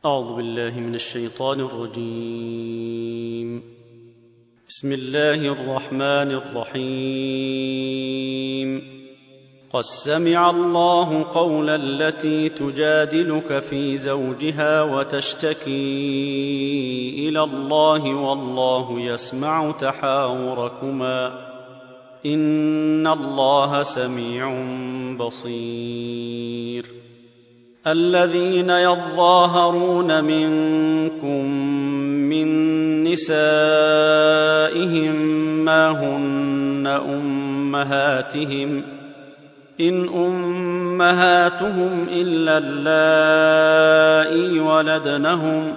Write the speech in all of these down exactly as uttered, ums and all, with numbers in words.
أعوذ بالله من الشيطان الرجيم. بسم الله الرحمن الرحيم. قد سمع الله قول التي تجادلك في زوجها وتشتكي إلى الله والله يسمع تحاوركما إن الله سميع بصير. الذين يظاهرون منكم من نسائهم ما هن أمهاتهم إن أمهاتهم إلا اللائي ولدنهم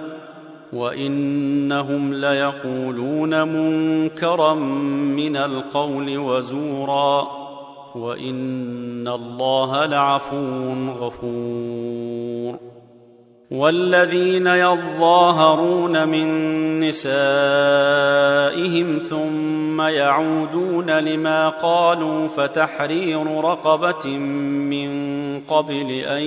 وإنهم ليقولون منكرا من القول وزورا وإن الله لعفو غفور. والذين يظاهرون من نسائهم ثم يعودون لما قالوا فتحرير رقبة من قبل أن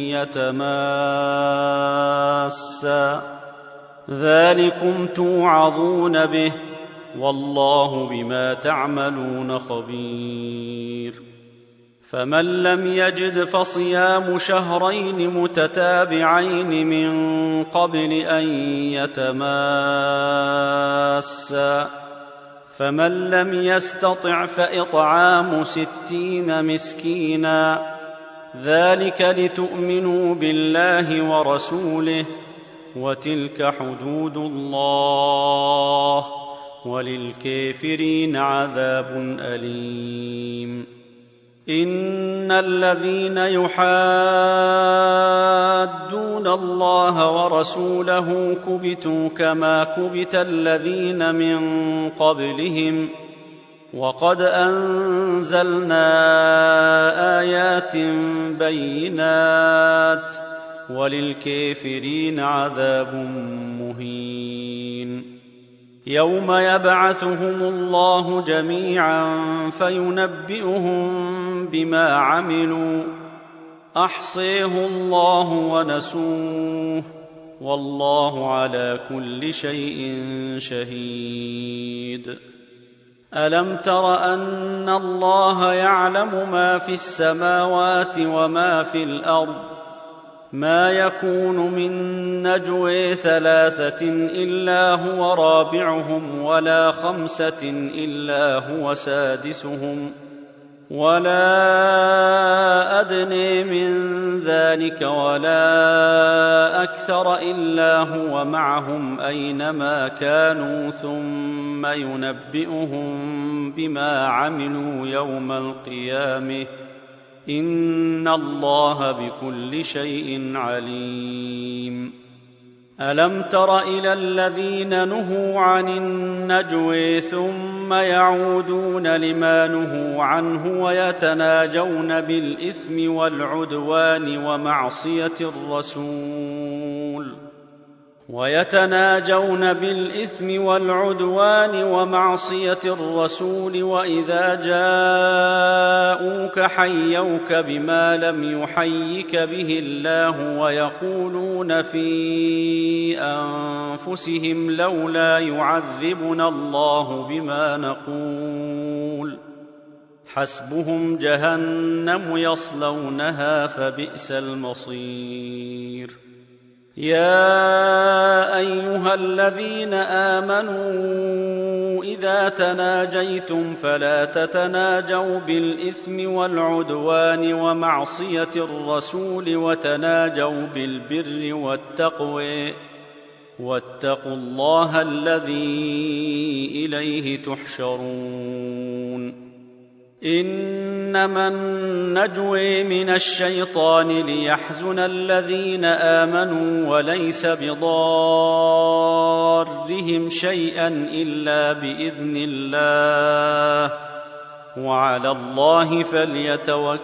يتماسا ذلكم توعظون به والله بما تعملون خبير. فمن لم يجد فصيام شهرين متتابعين من قبل أن يتماسا فمن لم يستطع فإطعام ستين مسكينا ذلك لتؤمنوا بالله ورسوله وتلك حدود الله وللكافرين عذاب أليم. إن الذين يحادون الله ورسوله كبتوا كما كبت الذين من قبلهم وقد أنزلنا آيات بينات وللكافرين عذاب مهين. يوم يبعثهم الله جميعا فينبئهم بما عملوا أحصيه الله ونسوه والله على كل شيء شهيد. ألم تر أن الله يعلم ما في السماوات وما في الأرض ما يكون من نجوى ثلاثة إلا هو رابعهم ولا خمسة إلا هو سادسهم ولا أدنى من ذلك ولا أكثر إلا هو معهم أينما كانوا ثم ينبئهم بما عملوا يوم القيامة إن الله بكل شيء عليم. ألم تر إلى الذين نهوا عن النجوى ثم يعودون لما نهوا عنه ويتناجون بالإثم والعدوان ومعصية الرسول ويتناجون بالإثم والعدوان ومعصية الرسول وإذا جاءوك حيوك بما لم يحيك به الله ويقولون في أنفسهم لولا يعذبنا الله بما نقول حسبهم جهنم يصلونها فبئس المصير. يا أيها الذين آمنوا إذا تناجيتم فلا تتناجوا بالإثم والعدوان ومعصية الرسول وتناجوا بالبر والتقوى واتقوا الله الذي إليه تحشرون. إنما النجوى من الشيطان ليحزن الذين آمنوا وليس بضارهم شيئا إلا بإذن الله وعلى الله فليتوكل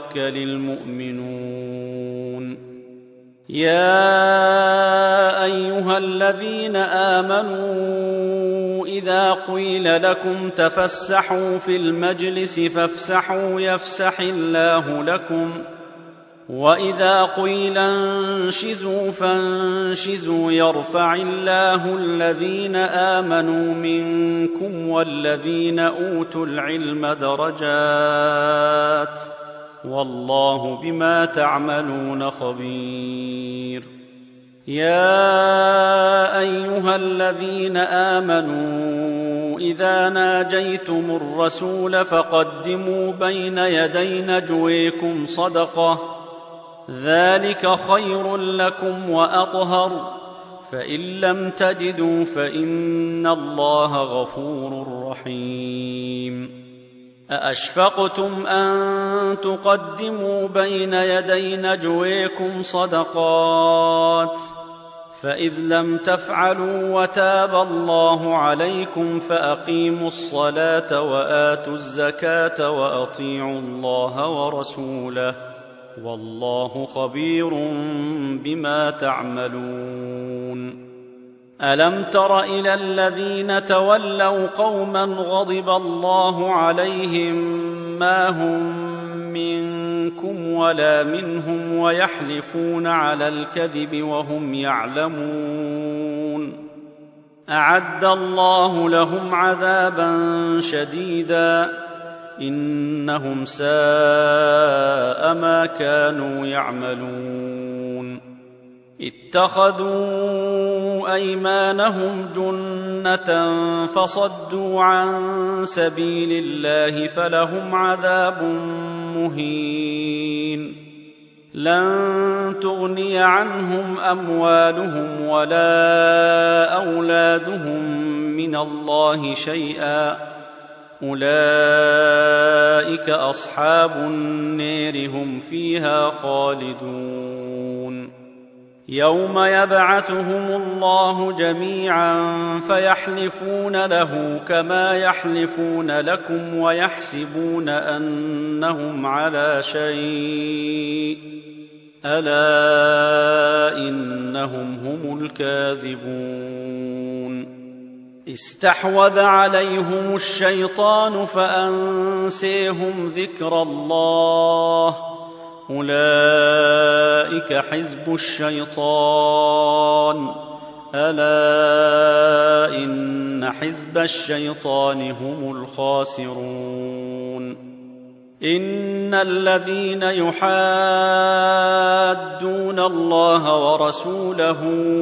المؤمنون. يا أيها الذين آمنوا إذا قيل لكم تفسحوا في المجلس فافسحوا يفسح الله لكم وإذا قيل انشزوا فانشزوا يرفع الله الذين آمنوا منكم والذين أوتوا العلم درجات والله بما تعملون خبير. يا أيها الذين آمنوا إذا ناجيتم الرسول فقدموا بين يدي نجويكم صدقة ذلك خير لكم وأطهر فإن لم تجدوا فإن الله غفور رحيم. أأشفقتم أن تقدموا بين يدي نجويكم صدقات فإذ لم تفعلوا وتاب الله عليكم فأقيموا الصلاة وآتوا الزكاة وأطيعوا الله ورسوله والله خبير بما تعملون. ألم تر إلى الذين تولوا قوما غضب الله عليهم ما هم منكم ولا منهم ويحلفون على الكذب وهم يعلمون أعد الله لهم عذابا شديدا إنهم ساء ما كانوا يعملون. اتخذوا أيمانهم جنة فصدوا عن سبيل الله فلهم عذاب مهين. لن تغني عنهم أموالهم ولا أولادهم من الله شيئا أولئك أصحاب النار هم فيها خالدون. يوم يبعثهم الله جميعا فيحلفون له كما يحلفون لكم ويحسبون أنهم على شيء ألا إنهم هم الكاذبون. استحوذ عليهم الشيطان فأنسيهم ذكر الله أولئك حزب الشيطان ألا إن حزب الشيطان هم الخاسرون. إن الذين يحادون الله ورسوله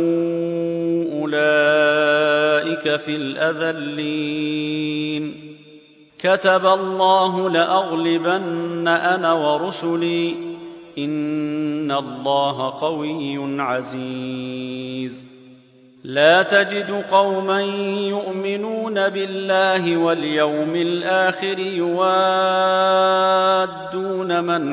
أولئك في الأذلين. كتب الله لأغلبن أنا ورسلي إن الله قوي عزيز. لا تجد قوما يؤمنون بالله واليوم الآخر يوادون من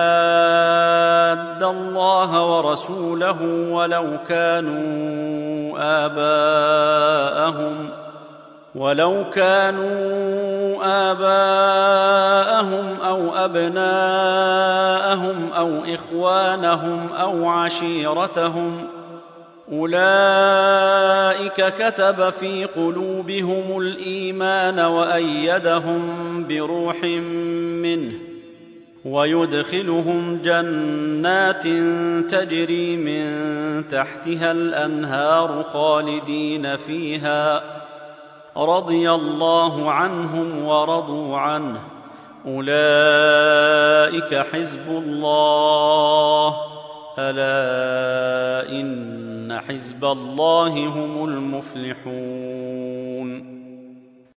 حاد الله ورسوله ولو كانوا آباءهم ولو كانوا آباءهم أو أبناءهم أو إخوانهم أو عشيرتهم أولئك كتب في قلوبهم الإيمان وأيدهم بروح منه ويدخلهم جنات تجري من تحتها الأنهار خالدين فيها رضي الله عنهم ورضوا عنه أولئك حزب الله ألا إن حزب الله هم المفلحون.